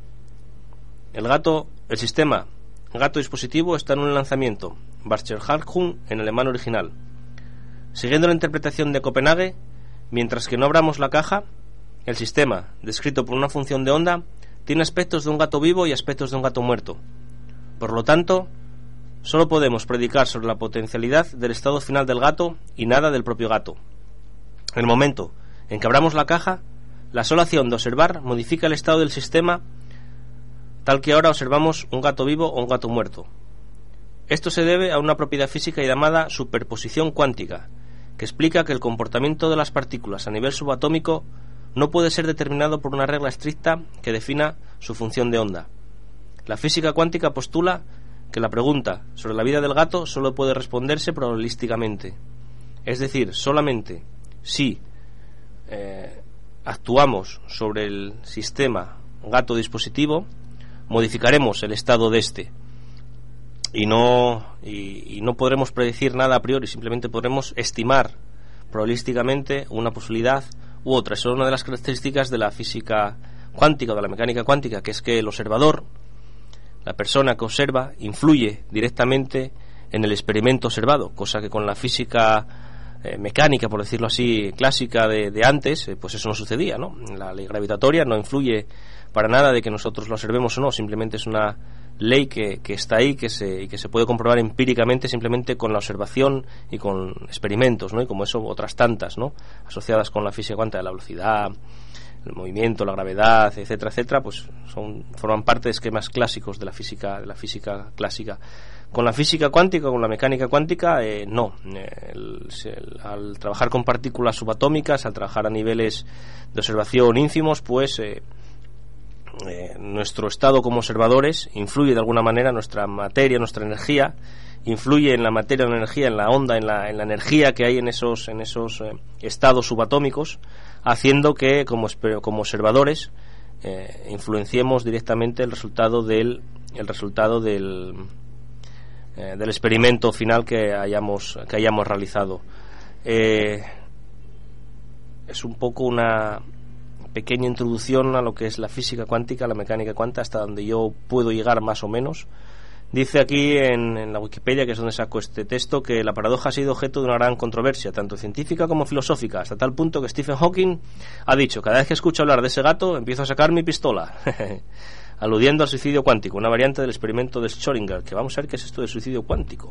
El gato, el sistema gato-dispositivo está en un lanzamiento, Wasserhaltung en alemán original. Siguiendo la interpretación de Copenhague, mientras que no abramos la caja, el sistema, descrito por una función de onda, tiene aspectos de un gato vivo y aspectos de un gato muerto. Por lo tanto, solo podemos predicar sobre la potencialidad del estado final del gato y nada del propio gato. En el momento en que abramos la caja, la sola acción de observar modifica el estado del sistema, tal que ahora observamos un gato vivo o un gato muerto. Esto se debe a una propiedad física llamada superposición cuántica, que explica que el comportamiento de las partículas a nivel subatómico no puede ser determinado por una regla estricta que defina su función de onda. La física cuántica postula que la pregunta sobre la vida del gato solo puede responderse probabilísticamente, es decir, solamente si eh, actuamos sobre el sistema gato-dispositivo, modificaremos el estado de este y no y, y no podremos predecir nada a priori, simplemente podremos estimar probabilísticamente una posibilidad u otra. Eso es una de las características de la física cuántica o de la mecánica cuántica, que es que el observador, la persona que observa, influye directamente en el experimento observado, cosa que con la física eh, mecánica, por decirlo así, clásica de, de antes, eh, pues eso no sucedía, ¿no? La ley gravitatoria no influye para nada de que nosotros lo observemos o no, simplemente es una ley que, que está ahí que se, y que se puede comprobar empíricamente simplemente con la observación y con experimentos, ¿no? Y como eso otras tantas, ¿no? Asociadas con la física cuántica, la velocidad, el movimiento, la gravedad, etcétera, etcétera, pues son forman parte de esquemas clásicos de la física de la física clásica. Con la física cuántica, con la mecánica cuántica, eh, no. El, el, al trabajar con partículas subatómicas, al trabajar a niveles de observación ínfimos, pues eh, Eh, nuestro estado como observadores influye de alguna manera, nuestra materia, nuestra energía influye en la materia, en la energía, en la onda, en la, en la energía que hay en esos en esos eh, estados subatómicos, haciendo que como, como observadores eh, influenciemos directamente el resultado del el resultado del eh, del experimento final que hayamos que hayamos realizado. Eh, es un poco una pequeña introducción a lo que es la física cuántica, la mecánica cuántica, hasta donde yo puedo llegar más o menos. Dice aquí en, en la Wikipedia, que es donde saco este texto, que la paradoja ha sido objeto de una gran controversia, tanto científica como filosófica, hasta tal punto que Stephen Hawking ha dicho: cada vez que escucho hablar de ese gato, empiezo a sacar mi pistola, aludiendo al suicidio cuántico, una variante del experimento de Schrödinger, que vamos a ver qué es esto del suicidio cuántico.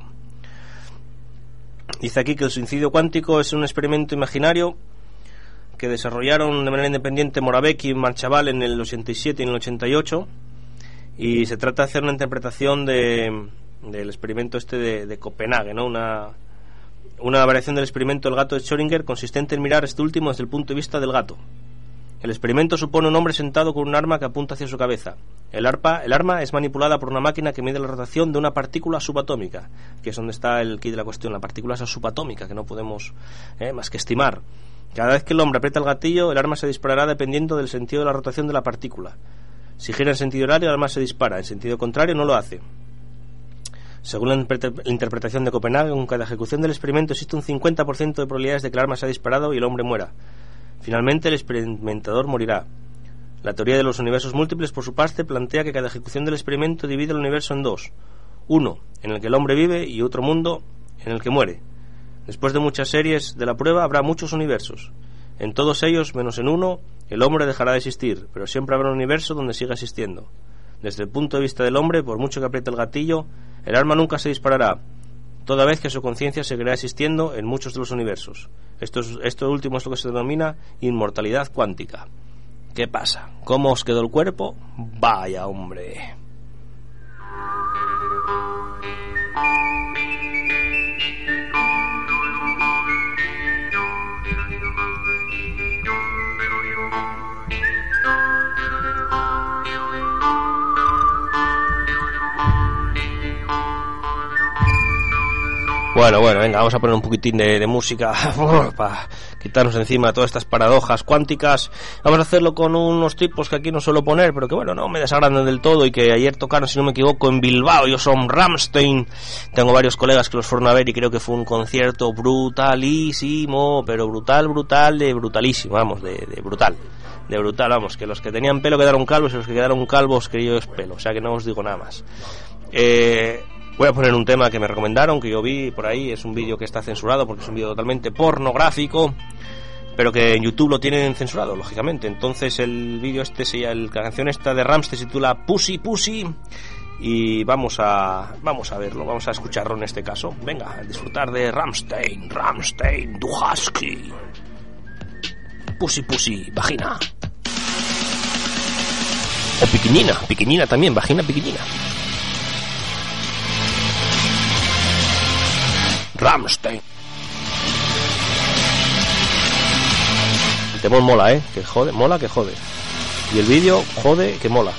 Dice aquí que el suicidio cuántico es un experimento imaginario que desarrollaron de manera independiente Moravec y Marchaval en el ochenta y siete y en el ochenta y ocho, y se trata de hacer una interpretación de, del experimento este de, de Copenhague, ¿no? Una, una variación del experimento del gato de Schrödinger, consistente en mirar este último desde el punto de vista del gato. El experimento supone un hombre sentado con un arma que apunta hacia su cabeza. El, arpa, el arma es manipulada por una máquina que mide la rotación de una partícula subatómica, que es donde está el quid de la cuestión. La partícula es subatómica, que no podemos eh, más que estimar. Cada vez que el hombre aprieta el gatillo, el arma se disparará dependiendo del sentido de la rotación de la partícula. Si gira en sentido horario, el arma se dispara; en sentido contrario, no lo hace. Según la interpretación de Copenhague, con cada ejecución del experimento existe un cincuenta por ciento de probabilidades de que el arma sea disparado y el hombre muera. Finalmente, el experimentador morirá. La teoría de los universos múltiples, por su parte, plantea que cada ejecución del experimento divide el universo en dos: uno en el que el hombre vive y otro mundo en el que muere. Después de muchas series de la prueba habrá muchos universos. En todos ellos, menos en uno, el hombre dejará de existir, pero siempre habrá un universo donde siga existiendo. Desde el punto de vista del hombre, por mucho que apriete el gatillo, el arma nunca se disparará, toda vez que su conciencia seguirá existiendo en muchos de los universos. Esto, es, esto último es lo que se denomina inmortalidad cuántica. ¿Qué pasa? ¿Cómo os quedó el cuerpo? Vaya, hombre. Bueno, bueno, venga, vamos a poner un poquitín de, de música para quitarnos encima todas estas paradojas cuánticas. Vamos a hacerlo con unos tipos que aquí no suelo poner, pero que bueno, no me desagradan del todo, y que ayer tocaron, si no me equivoco, en Bilbao. Ellos son Rammstein. Tengo varios colegas que los fueron a ver y creo que fue un concierto brutalísimo, pero brutal, brutal, de brutalísimo, vamos, de, de brutal. De brutal, vamos, que los que tenían pelo quedaron calvos y los que quedaron calvos que yo es pelo, o sea que no os digo nada más. Eh... Voy a poner un tema que me recomendaron, que yo vi por ahí. Es un vídeo que está censurado porque es un vídeo totalmente pornográfico, pero que en YouTube lo tienen censurado, lógicamente. Entonces el vídeo este, la canción esta de Rammstein se titula Pussy Pussy, y vamos a vamos a verlo, vamos a escucharlo en este caso. Venga, a disfrutar de Rammstein, Rammstein, du Husky. Pussy Pussy, vagina. O piquiñina, piquiñina también, vagina piquiñina. Rammstein. El temón mola, eh, que jode, mola que jode. Y el vídeo jode que mola.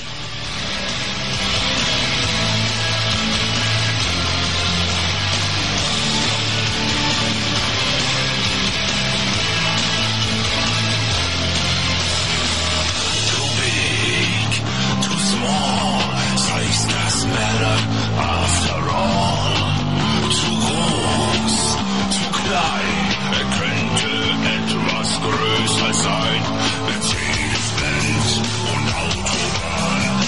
Sein, Mercedes-Benz und Autobahn.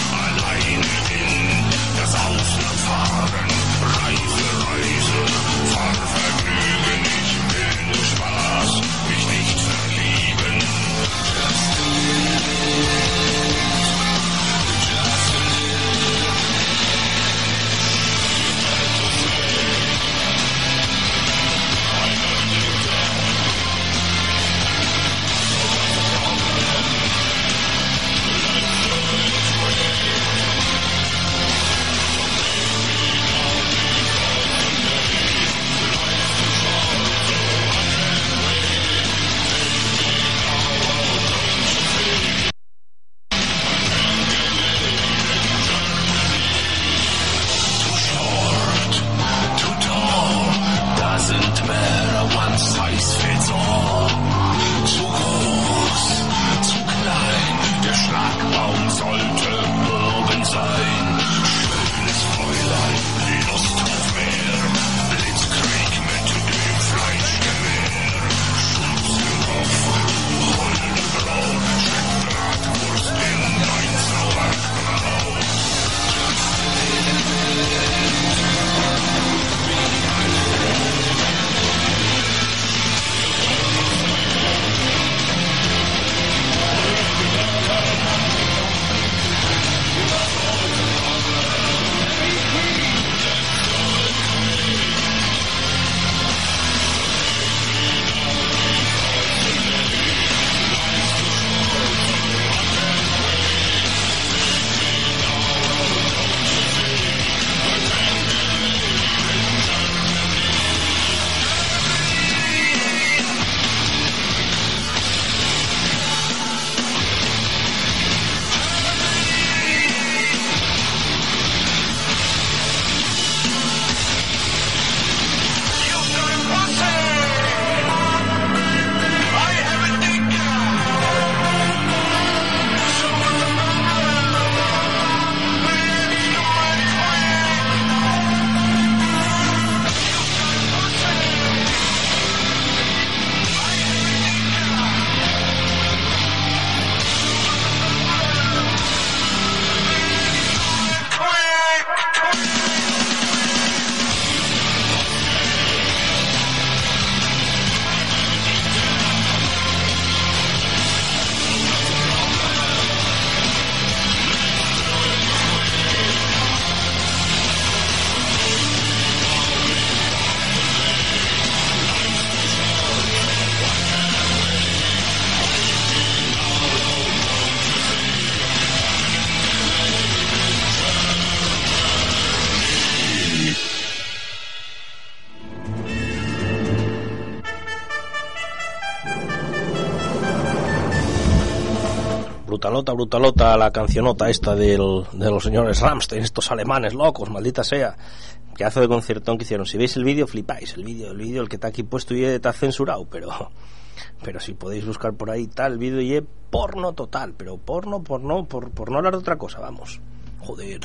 brutalota, brutalota la cancionota esta del, de los señores Rammstein, estos alemanes locos, maldita sea. Pedazo de conciertón que hicieron. Si veis el vídeo flipáis. El vídeo, el vídeo, el que está aquí puesto y está censurado, pero pero si podéis buscar por ahí tal vídeo y es porno total, pero porno, porno, por, por no hablar de otra cosa, vamos. Joder.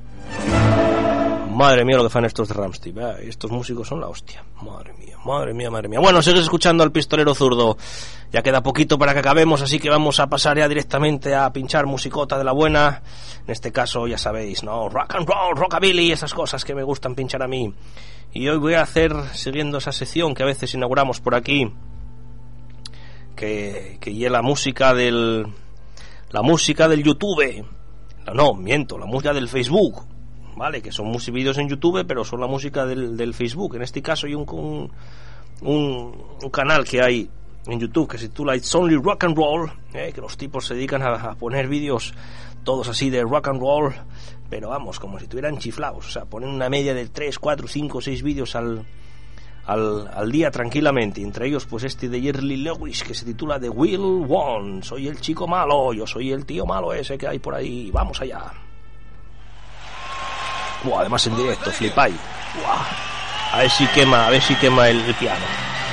Madre mía lo que fan estos de Rammstein, ¿eh? Estos músicos son la hostia. Madre mía, madre mía, madre mía. Bueno, sigues escuchando al Pistolero Zurdo. Ya queda poquito para que acabemos, así que vamos a pasar ya directamente a pinchar musicota de la buena. En este caso, ya sabéis, ¿no? Rock and roll, rockabilly, esas cosas que me gustan pinchar a mí. Y hoy voy a hacer, siguiendo esa sección que a veces inauguramos por aquí, que, que y la música del... La música del YouTube. No, no, miento, la música del Facebook. Vale, que son música vídeos en YouTube, pero son la música del, del Facebook. En este caso hay un, un, un, un canal que hay en YouTube que se titula It's Only Rock and Roll, eh, que los tipos se dedican a, a poner vídeos todos así de rock and roll, pero vamos, como si estuvieran chiflados. O sea, ponen una media de tres, cuatro, cinco, seis vídeos al, al, al día tranquilamente. Entre ellos pues este de Jerry Lee Lewis, que se titula The Will One. Soy el chico malo, yo soy el tío malo ese que hay por ahí. Vamos allá. Buah, además en directo, flipáis. Buah. A ver si quema, a ver si quema el, el piano.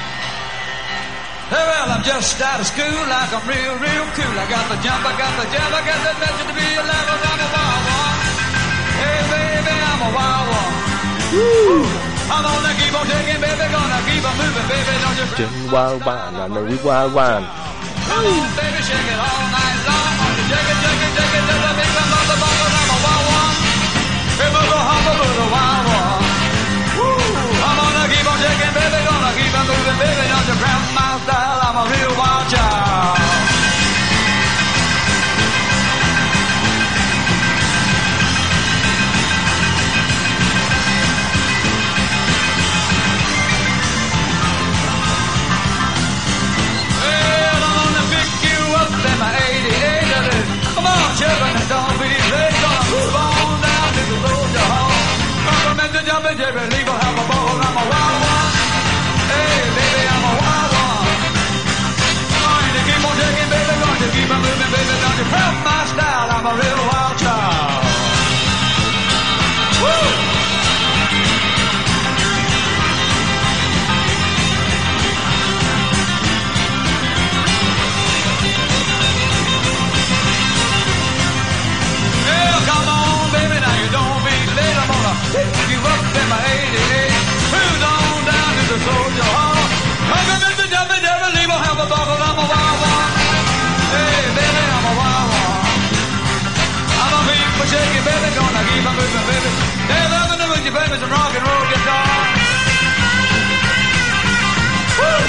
Hey, well, I'm just out of school, like I'm real, real cool. I got the jump, I got the jump, I got the measure to be a level, I'm a wild one. Hey, baby, I'm a wild one. Woo! I'm gonna keep on taking, baby, gonna keep on moving, baby, don't you fret. Wild one, I'm a real wild one. Come on, baby, shake it all night long. Shake it, shake it, shake it, till the big one on the bottom, I'm a wild one. Hey, mother, I'm a little wild one. Woo! I'm gonna keep on shaking, baby, gonna keep on moving, baby, don't you fret my style, I'm a real wild child. Well, I'm gonna pick you up in my eighty-eight. Come on, children, don't be late, gonna move on down to the soldier hall. Compliment the jumping Jerry Lee, gonna have a ball, I'm a wild one. Hey, baby, I'm a wild one. Going to keep on shaking, baby, going to keep on moving, baby, don't you fret my style, I'm a real wild child. Woo! Well, come on, baby, now you don't be late, I'm gonna pick you up in my eighty-eight. Cruise on down to the soldier hall. I'm gonna the jumping Jerry Lee, will have a buckle, I'm a wild one. Hey, baby, I'm a wild one. I'm gonna keep on shaking, baby, gonna keep on moving, baby. Hey, loving the with your baby, some rock and roll guitar. Woo!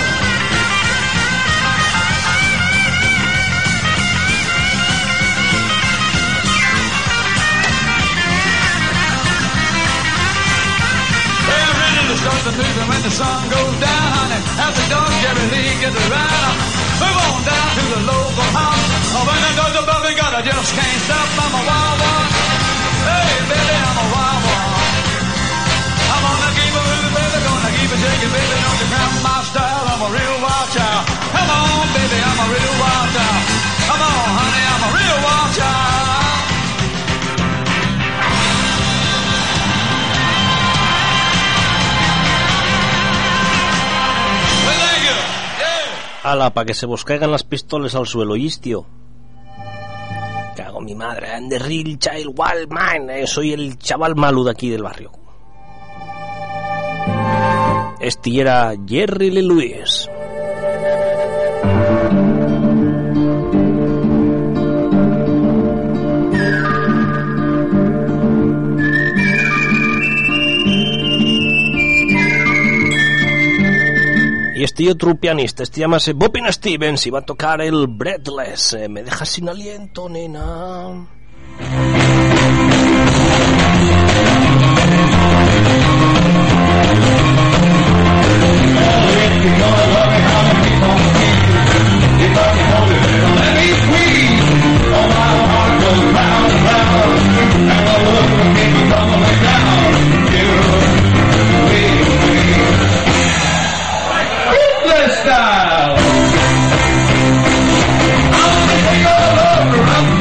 Start to moving when the sun goes down, honey. After dark, Jerry Lee gets around. Move on down to the local house. Oh, when the doors above me got, I just can't stop. I'm a wild one. Hey, baby, I'm a wild one. I'm gonna keep on moving, baby, gonna keep on shaking, baby. Don't you cramp my style? I'm a real wild child. Come on, baby, I'm a real wild child. Come on, honey, I'm a real wild child. Ala, para que se vos caigan las pistolas al suelo, istio. Cago mi madre, I'm the real child wild man, eh, soy el chaval malo de aquí del barrio. Este era Jerry Lee Lewis. Y este otro pianista, este llama Bobby Stevens y va a tocar el Breathless. Eh, me deja sin aliento, nena. Style. I'm gonna take all over.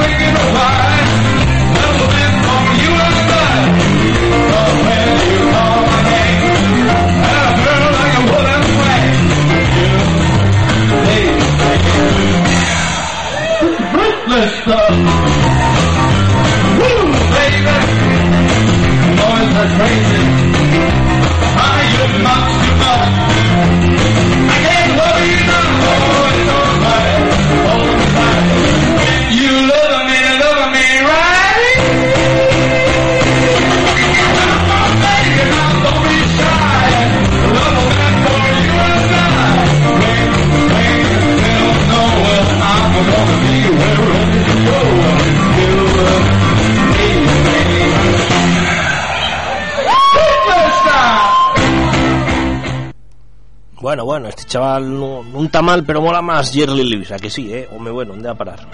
Bueno, bueno, este chaval no, no está mal, pero mola más Jerry Lewis, ¿a que sí, eh? Hombre, bueno, ¿dónde va a parar?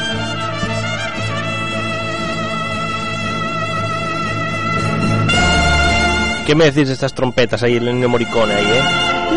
¿Qué me decís de estas trompetas ahí, el Ennio Morricone ahí, eh?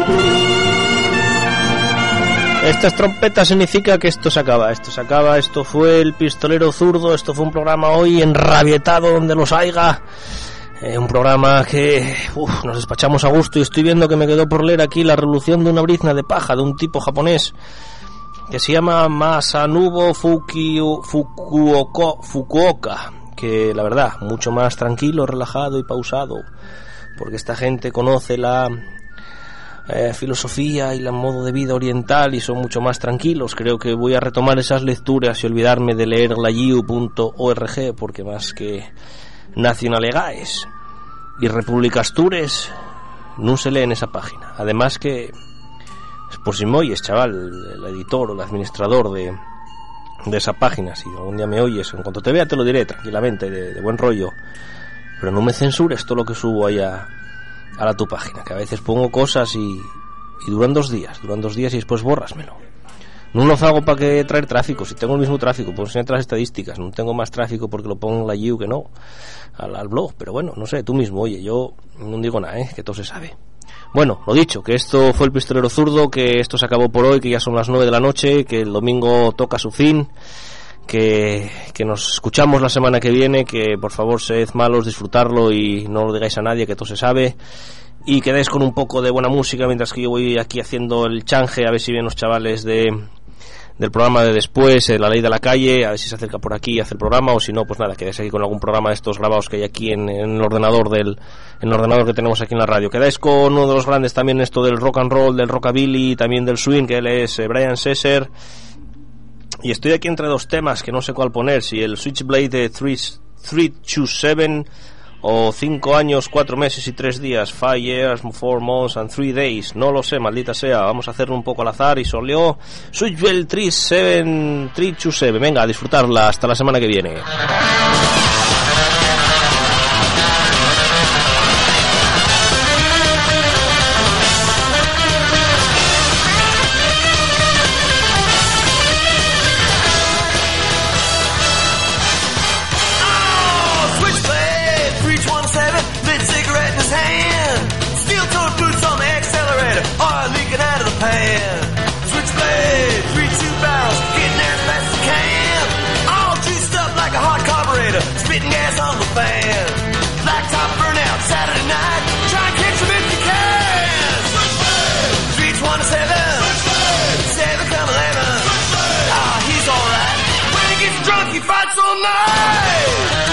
Estas trompetas significa que esto se acaba, esto se acaba, esto fue el Pistolero Zurdo, esto fue un programa hoy enrabietado donde los haiga, eh, un programa que uf, nos despachamos a gusto y estoy viendo que me quedó por leer aquí la revolución de una brizna de paja de un tipo japonés que se llama Masanubo Fukio, Fukuoko, Fukuoka, que la verdad, mucho más tranquilo, relajado y pausado, porque esta gente conoce la eh, filosofía y el modo de vida oriental y son mucho más tranquilos. Creo que voy a retomar esas lecturas y olvidarme de leer la yiu punto org, porque más que nacionalegaes y republicastures no se lee en esa página. Además que, por si me oyes, chaval, el editor o el administrador de, de esa página, si algún día me oyes, en cuanto te vea te lo diré tranquilamente, de, de buen rollo, pero no me censures todo lo que subo ahí a, a la tu página, que a veces pongo cosas y, y duran dos días, duran dos días y después bórrasmelo. No lo hago para que traer tráfico, si tengo el mismo tráfico, puedo enseñar las estadísticas, no tengo más tráfico porque lo pongo en la yiu que no, al, al blog, pero bueno, no sé, tú mismo, oye, yo no digo nada, ¿eh? Que todo se sabe. Bueno, lo dicho, que esto fue el Pistolero Zurdo, que esto se acabó por hoy, que ya son las nueve de la noche, que el domingo toca su fin, que, que nos escuchamos la semana que viene, que por favor sed malos, disfrutarlo y no lo digáis a nadie, que todo se sabe, y quedéis con un poco de buena música mientras que yo voy aquí haciendo el change, a ver si vienen los chavales de del programa de después, eh, La Ley de la Calle, a ver si se acerca por aquí y hace el programa, o si no, pues nada, quedáis aquí con algún programa de estos grabados que hay aquí en, en el ordenador del en el ordenador que tenemos aquí en la radio. Quedáis con uno de los grandes también, esto del rock and roll, del rockabilly, también del swing, que él es eh, Brian Setzer. Y estoy aquí entre dos temas que no sé cuál poner, si el Switchblade de tres dos siete o cinco años, cuatro meses y tres días, five years, four months and three days, no lo sé, maldita sea, vamos a hacerlo un poco al azar y solió Switchblade tres dos siete, venga, a disfrutarla, hasta la semana que viene. Switchblade, three two barrels, getting there as fast as you can. All juiced up like a hot carburetor, spitting gas on the fan. Blacktop burnout, Saturday night, try and catch him if you can. Switchblade, three twenty-seven, Switchblade, seven come eleven. Ah, he's alright. When he gets drunk, he fights all night.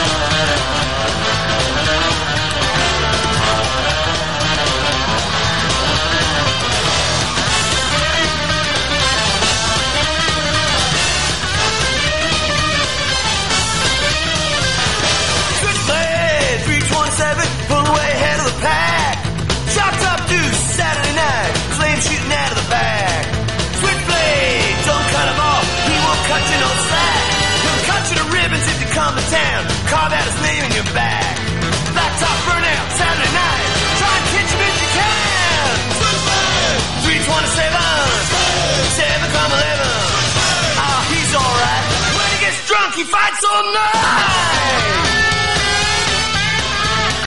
Pull away ahead of the pack. Chopped up deuce, Saturday night. Flame shooting out of the back. Switchblade, don't cut him off. He won't cut you no slack. He'll cut you to ribbons if you come to town. Carve out his name in your back. Blacktop burnout, Saturday night. Try and catch him if you can. Switchblade, three twenty-seven. seven come eleven. Ah, he's alright. When he gets drunk, he fights all night.